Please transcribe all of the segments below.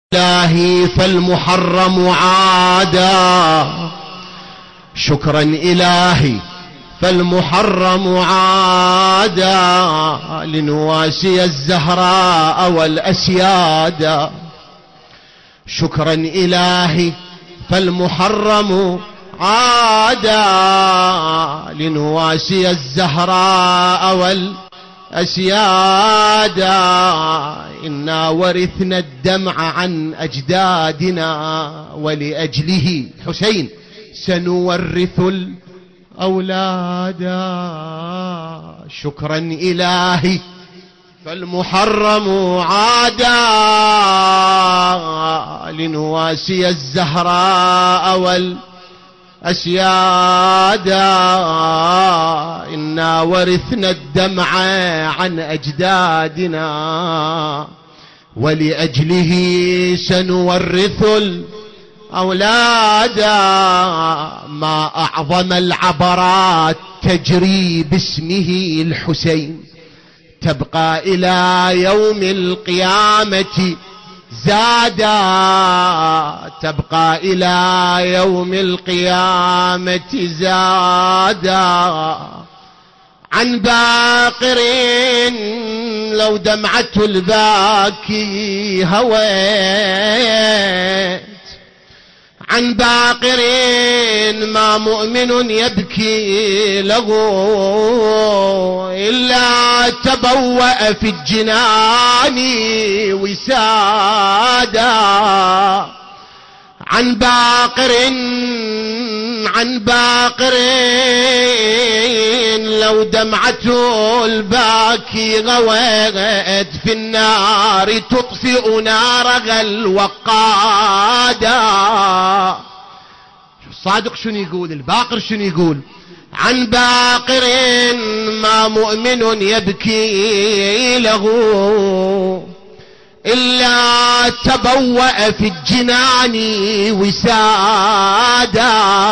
إلهي فالمحرم عادا شكرا إلهي فالمحرم عادا لنواسي الزهراء والأسياد شكرا إلهي فالمحرم عادا لنواسي الزهراء والأسياد إنا ورثنا الدمع عن أجدادنا ولأجله حسين سنورث الأولاد شكرا إلهي فالمحرم عادا لنواسي الزهراء والأسياد إنا ورثنا الدمع عن أجدادنا ولأجله سنورث الأولاد ما أعظم العبرات تجري باسمه الحسين تبقى إلى يوم القيامة زادا تبقى إلى يوم القيامة زادا عن باقر لو دمعة الباكي هويت عن باقر ما مؤمن يبكي له إلا تبوأ في الجنان وسادا عن باقر لو دمعة الباكي غويت في النار تطفئ نارها الوقادا. الصادق شنو يقول؟ الباقر شنو يقول؟ عن باقر ما مؤمن يبكي له إلا تبوأ في الجنان وسادا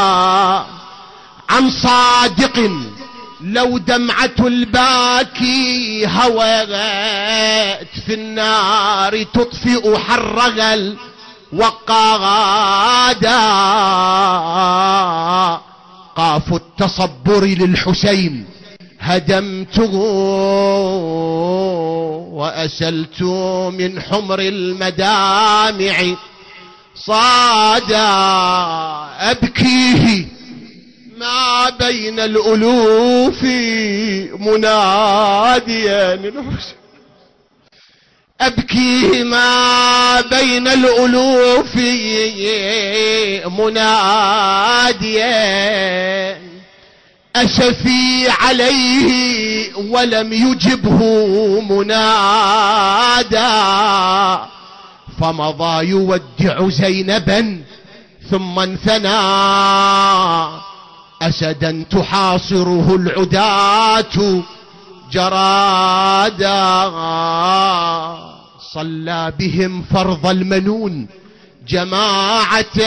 عن صادق لو دمعة الباكي هويت في النار تطفئ حرها الوقادا قاف التصبر للحسين هدمته وأسلت من حمر المدامع صادا أبكيه ما بين الألوف مناديا الحسين أبكيه ما بين الألوف مناديا أشفي عليه ولم يجبه منادا فمضى يودع زينبا ثم انثنى أسدا تحاصره العداة جرادا صلى بهم فرض المنون جماعة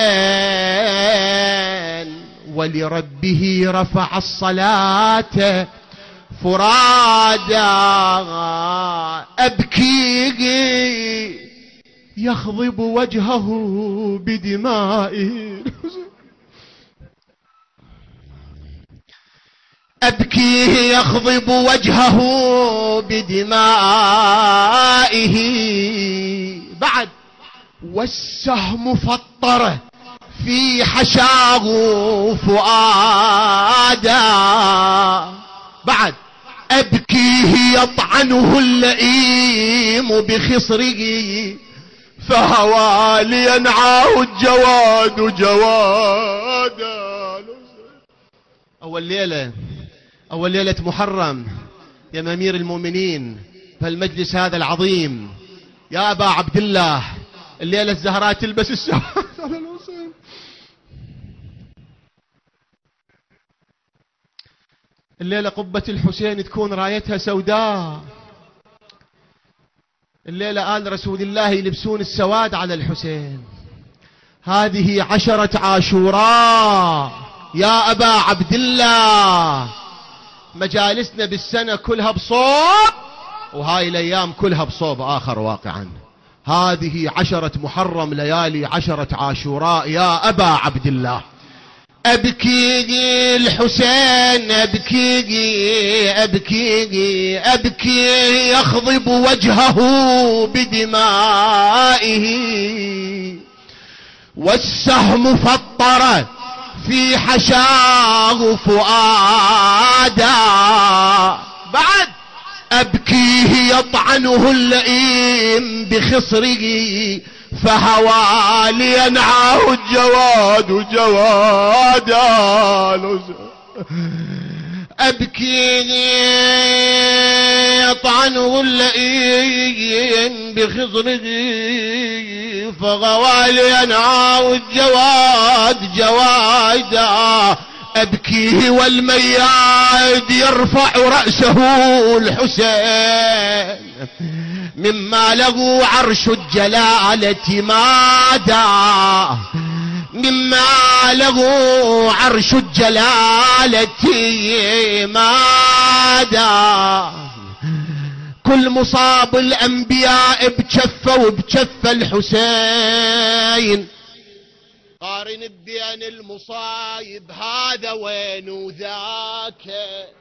ولربه رفع الصلاة فرادا أبكي يخضب وجهه بدمائه أبكيه يخضب وجهه بدمائه بعد والسهم فطره في حشاه فؤادا بعد أبكيه يطعنه اللئيم بخصره فهوى لينعاه الجواد جوادا. أول ليلة محرم يا أمير المؤمنين فالمجلس هذا العظيم يا أبا عبد الله الليلة الزهراء تلبس السواد على الحسين. الليلة قبة الحسين تكون رايتها سوداء. الليلة آل رسول الله يلبسون السواد على الحسين. هذه 10 عاشوراء يا أبا عبد الله. مجالسنا بالسنة كلها بصوب وهاي الأيام كلها بصوب آخر واقعا. هذه 10 محرم ليالي 10 عاشوراء يا أبا عبد الله. أبكي الحسين أبكي أبكي أبكي يخضب وجهه بدمائه، والسهم فطر في حشاه فؤادا. بعد أبكيه يطعنه اللئيم بخصره، فهوى لينعاه الجواد جوادا. أبكي يطعنه اللئيم بخصره، فغوى لينعاه الجواد جوادا. أبكيه والمياد يرفع رأسه الحسين، مما له عرش الجلالة مادا، مما له عرش الجلالة مادا. كل مصاب الأنبياء بجفة وبجفة الحسين، قارن بين المصايب هذا وين وذاك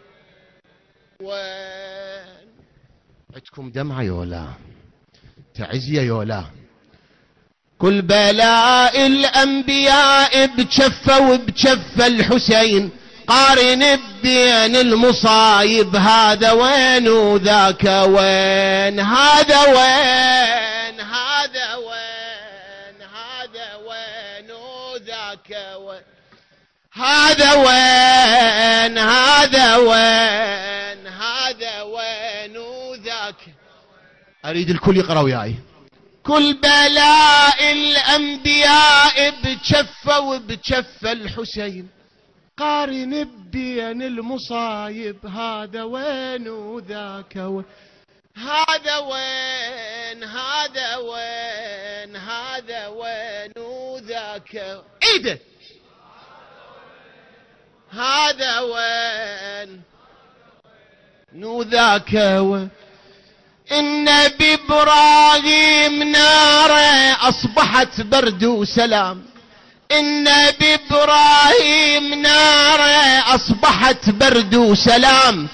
وين. عندكم دمعة يولا تعزية يولا. كل بلاء الأنبياء بجفة وبجفة الحسين، قارن بين المصايب هذا وين وذاك وين. هذا وين هذا وين هذا وين وذاك وين. هذا وين هذا وين هذا وين وذاك. أريد الكل يقرأ وياي. كل بلاء الأنبياء بجفة وبجفة الحسين، قارن بين المصايب هذا وين وذاك وين. هذا وين هذا وين هذا وين وذاك. عيده. هذا وين وذاك وين. النبي إبراهيم ناره أصبحت برد وسلام. النبي إبراهيم ناره أصبحت برد وسلام،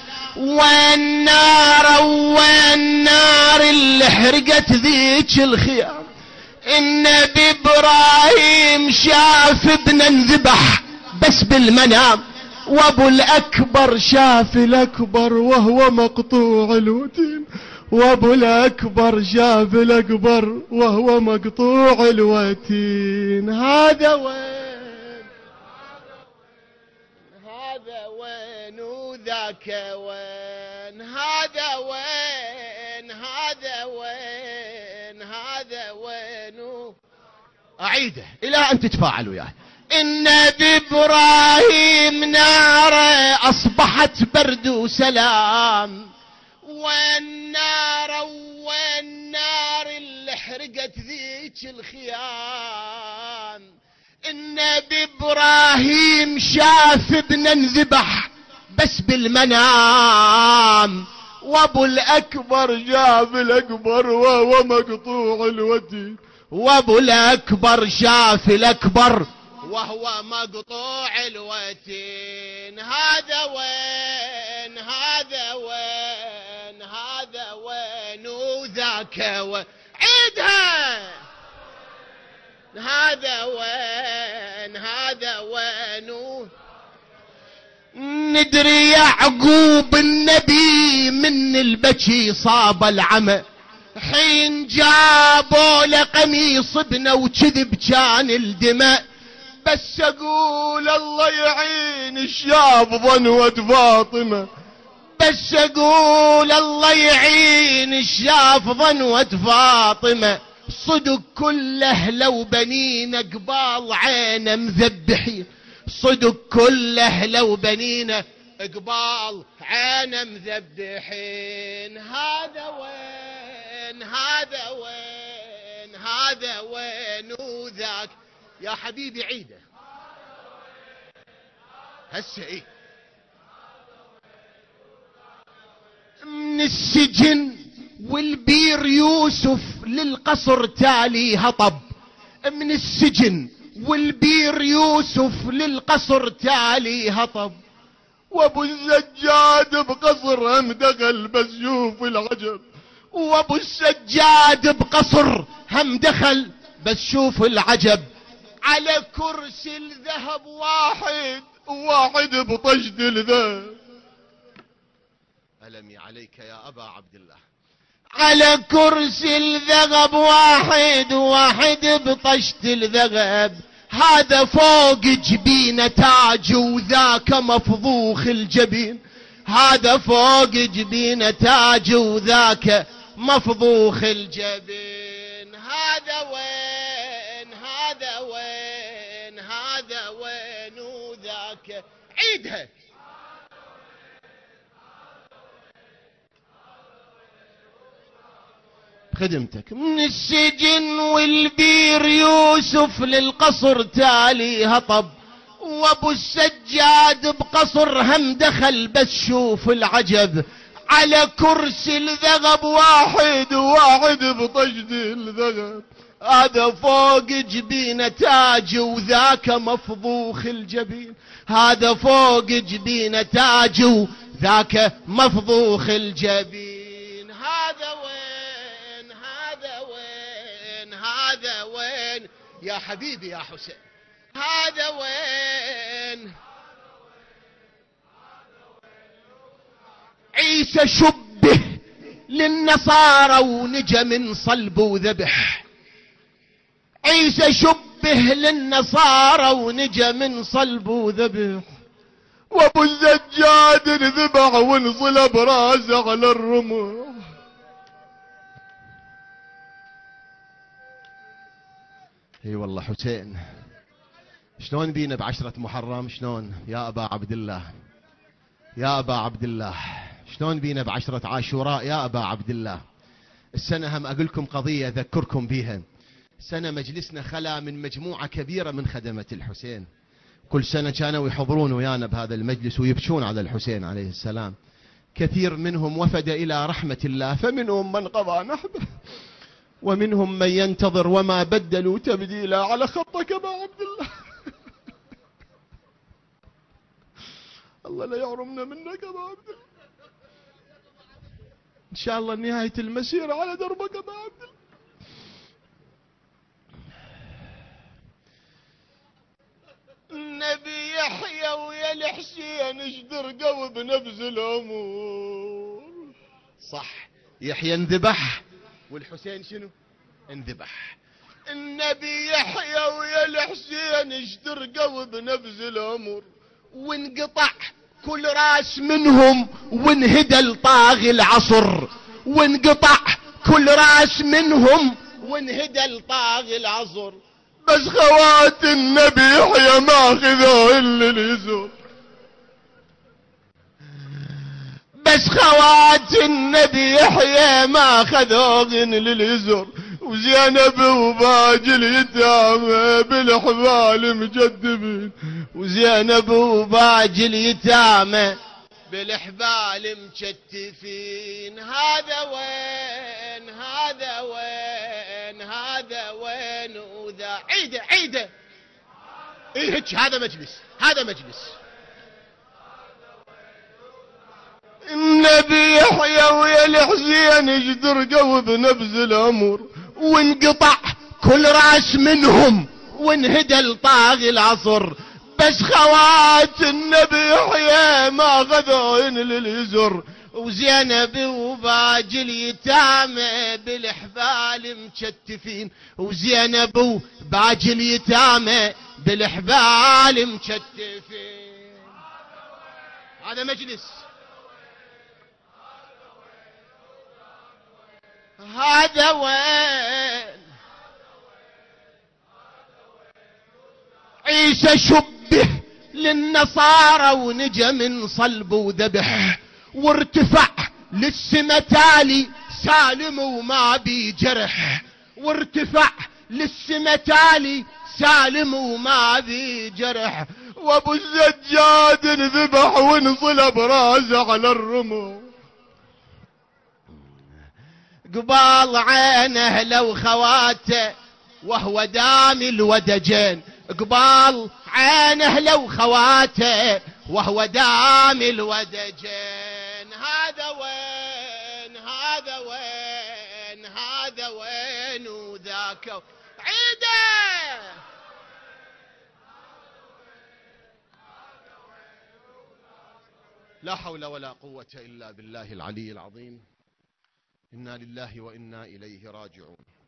والنار اللي حرقت ذيك الخيام. النبي إبراهيم شاف ابنه انذبح بس بالمنام، وابو الأكبر شاف الأكبر وهو مقطوع الوتين. وابو الأكبر شاف الأكبر وهو مقطوع الوتين. هذا وين هذا وين وذاك وين. هذا وين هذا وين هذا وين. أعيده إلى أن تتفاعلوا وياه. النبي إبراهيم ناره أصبحت برد وسلام، والنار اللي حرقت ذيك الخيام. النبي إبراهيم شاف ابنه انذبح بس بالمنام، وابو الأكبر شاف الأكبر وهو مقطوع الوتين. وابو الأكبر شاف الأكبر وهو مقطوع الوتين. هذا وين هذا وين هذا وين وذاك وين. عيدها. هذا وين هذا وين. ندري يعقوب النبي من البكي صاب العمى، حين جابوا لقميص ابنه وكذب كان الدماء. بس اقول الله يعين الشاب ظنوة فاطمة، بس اقول الله يعين الشاب ظنوة فاطمة. صدق كل اهله وبنينه قبال عينه مذبحين. صدق كل اهله وبنينه قبال عينه مذبحين. هذا وين هذا وين هذا وين وذاك. يا حبيبي عيده هسه. ايه من السجن والبير يوسف للقصر تالي هطب. من السجن والبير يوسف للقصر تالي هطب. وابو السجاد بقصر هم دخل بس شوف العجب. وابو السجاد بقصر هم دخل بس شوف العجب. على كرسي الذهب واحد بطشت الذهب. ألمي عليك يا أبا عبد الله. على كرسي الذهب واحد بطشت الذهب. هذا فوق جبينه تاج وذاك مفضوخ الجبين. هذا فوق جبينه تاج وذاك مفضوخ الجبين. هذا وين هذا وين هذا وين وذاك. عيدها. خدمتك. من السجن والبير يوسف للقصر تالي هطب. وابو السجاد بقصر هم دخل بس شوف العجب. على كرسي الذهب واحد بطشت الذهب. هذا فوق جبينه تاج وذاك مفضوخ الجبين. هذا فوق جبينه تاج وذاك مفضوخ الجبين. هذا وين هذا وين هذا وين يا حبيبي يا حسين. هذا وين. عيسى شبه للنصارى ونجى من صلب وذبح. عيسى شبه للنصارى ونجى من صلب وذبح. وابو الزجاج انذبح وانصلب راسه على الرمح. اي والله حسين شلون بينا بعشرة محرم. شلون يا ابا عبد الله يا ابا عبد الله. شلون بينا بعشرة عاشوراء يا ابا عبد الله. السنة هم اقول لكم قضية اذكركم بيها. سنة مجلسنا خلا من مجموعة كبيرة من خدمة الحسين. كل سنة كانوا يحضرون ويانا بهذا المجلس ويبكون على الحسين عليه السلام. كثير منهم وفد إلى رحمة الله. فمنهم من قضى نحبه ومنهم من ينتظر وما بدلوا تبديلا على خطك أبا عبد الله. الله لا يحرمنا منك أبا عبد الله. إن شاء الله نهاية المسيرة على دربك أبا عبد الله. النبي يحيى ويا الحسين اشدرقوا بنفس الامور. صح يحيى انذبح والحسين شنو انذبح. النبي يحيى ويا الحسين اشدرقوا بنفس الامور. وانقطع كل راس منهم وانهدى الطاغي العصر. وانقطع كل راس منهم وانهدى الطاغي العصر. بس خوات النبي يحيى ما خذوا الا اليسر. بس خوات النبي يحيى ما خذوا الا اليسر. وزينب وباقي اليتامى بالحبال مجدبين. وزينب وباقي اليتامى بالحبال مجتفين. هذا وين هذا وين هذا وين وذا. عيده عيده. ايه هيك هذا مجلس هذا مجلس. النبي يحيى ويا الحسين اشدرقوا بنفس الامر. وانقطع كل راس منهم وانهدى الطاغي العصر. بس خوات النبي يحيى ما غذوهن لليزر. وزينب وباقي اليتامى بالحبال مشتفين. وزينب وباقي اليتامى بالحبال مشتفين. هذا مجلس. هذا وين. عيسى شبه للنصارى ونجى من صلب وذبح. وارتفع للسما تالي سالم وما بي جرح. وارتفع للسما تالي سالم وما بي جرح. وابو الزجاد انذبح وانصلب راسه على الرمح. قبال عينه لو خواته وهو دامي الودجين، قبال عينه لو خواته وهو دامي الودجين. هذا وين هذا وين هذا وين وذاك عيده. لا حول ولا قوة إلا بالله العلي العظيم. إنا لله وإنا إليه راجعون.